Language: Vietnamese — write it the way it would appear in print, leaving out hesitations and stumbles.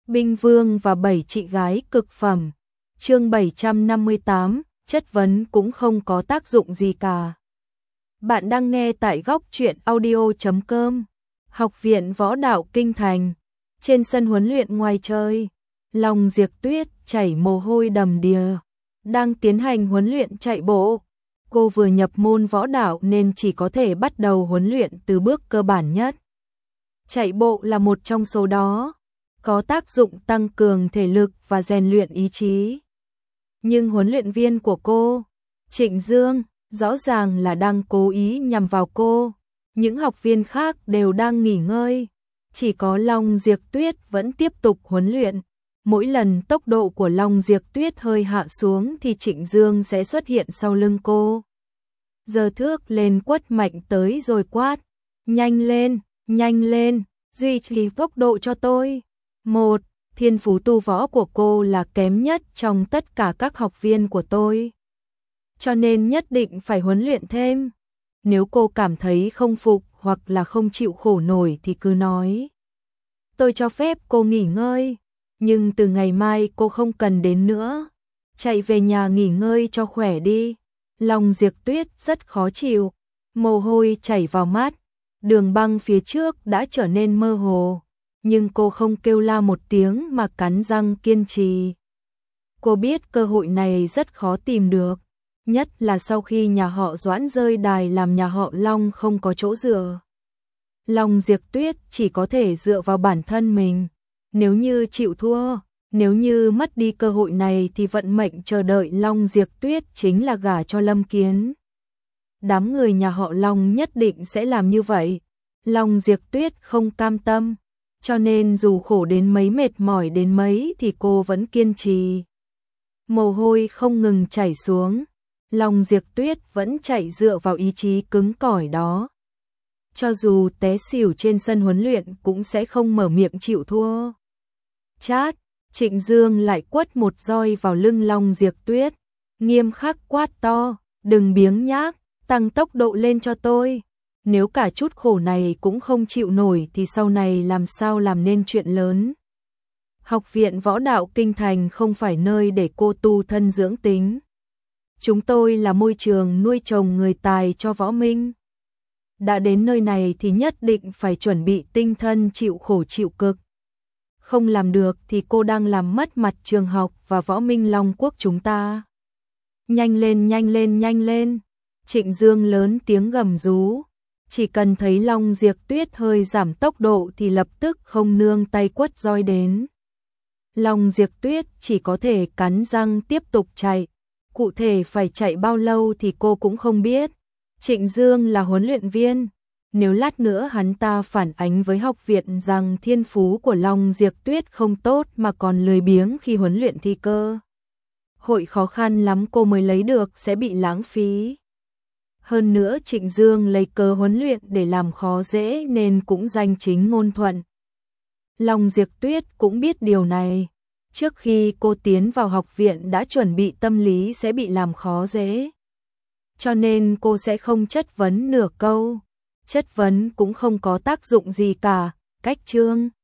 Binh Vương và 7 chị gái cực phẩm. Chương 758, chất vấn cũng không có tác dụng gì cả. Bạn đang nghe tại góc truyện audio.com. Học viện Võ Đạo Kinh Thành. Trên sân huấn luyện ngoài trời, Long Diệp Tuyết chảy mồ hôi đầm đìa, đang tiến hành huấn luyện chạy bộ. Cô vừa nhập môn võ đạo nên chỉ có thể bắt đầu huấn luyện từ bước cơ bản nhất. Chạy bộ là một trong số đó, có tác dụng tăng cường thể lực và rèn luyện ý chí. Nhưng huấn luyện viên của cô, Trịnh Dương, rõ ràng là đang cố ý nhằm vào cô. Những học viên khác đều đang nghỉ ngơi, chỉ có Long Diệp Tuyết vẫn tiếp tục huấn luyện. Mỗi lần tốc độ của Long Diệp Tuyết hơi hạ xuống thì Trịnh Dương sẽ xuất hiện sau lưng cô. Giơ thước lên quất mạnh tới rồi quát, nhanh lên, duy trì tốc độ cho tôi. Một, thiên phú tu võ của cô là kém nhất trong tất cả các học viên của tôi, cho nên nhất định phải huấn luyện thêm. Nếu cô cảm thấy không phục hoặc là không chịu khổ nổi thì cứ nói. Tôi cho phép cô nghỉ ngơi, nhưng từ ngày mai cô không cần đến nữa. Chạy về nhà nghỉ ngơi cho khỏe đi. Long Diệp Tuyết rất khó chịu, mồ hôi chảy vào mắt, đường băng phía trước đã trở nên mơ hồ, nhưng cô không kêu la một tiếng mà cắn răng kiên trì. Cô biết cơ hội này rất khó tìm được, nhất là sau khi nhà họ Doãn rơi đài làm nhà họ Long không có chỗ dựa. Long Diệp Tuyết chỉ có thể dựa vào bản thân mình. Nếu như chịu thua, nếu như mất đi cơ hội này thì vận mệnh chờ đợi Long Diệp Tuyết chính là gả cho Lâm Kiến. Đám người nhà họ Long nhất định sẽ làm như vậy. Long Diệp Tuyết không cam tâm, cho nên dù khổ đến mấy, mệt mỏi đến mấy thì cô vẫn kiên trì. Mồ hôi không ngừng chảy xuống, Long Diệp Tuyết vẫn chạy dựa vào ý chí cứng cỏi đó. Cho dù té xỉu trên sân huấn luyện cũng sẽ không mở miệng chịu thua. Chát, Trịnh Dương lại quất một roi vào lưng Long Diệp Tuyết, nghiêm khắc quát to, đừng biếng nhác, tăng tốc độ lên cho tôi. Nếu cả chút khổ này cũng không chịu nổi thì sau này làm sao làm nên chuyện lớn. Học viện Võ Đạo Kinh Thành không phải nơi để cô tu thân dưỡng tính. Chúng tôi là môi trường nuôi trồng người tài cho võ minh. Đã đến nơi này thì nhất định phải chuẩn bị tinh thần chịu khổ chịu cực. Không làm được thì cô đang làm mất mặt trường học và võ minh Long Quốc chúng ta. Nhanh lên. Trịnh Dương lớn tiếng gầm rú. Chỉ cần thấy Long Diệp Tuyết hơi giảm tốc độ thì lập tức không nương tay quất roi đến. Long Diệp Tuyết chỉ có thể cắn răng tiếp tục chạy. Cụ thể phải chạy bao lâu thì cô cũng không biết. Trịnh Dương là huấn luyện viên. Nếu lát nữa hắn ta phản ánh với học viện rằng thiên phú của Long Diệp Tuyết không tốt mà còn lười biếng khi huấn luyện thi cơ, hội khó khăn lắm cô mới lấy được sẽ bị lãng phí. Hơn nữa Trịnh Dương lấy cớ huấn luyện để làm khó dễ nên cũng danh chính ngôn thuận. Long Diệp Tuyết cũng biết điều này. Trước khi cô tiến vào học viện đã chuẩn bị tâm lý sẽ bị làm khó dễ. Cho nên cô sẽ không chất vấn nửa câu. Chất vấn cũng không có tác dụng gì cả. Cách chương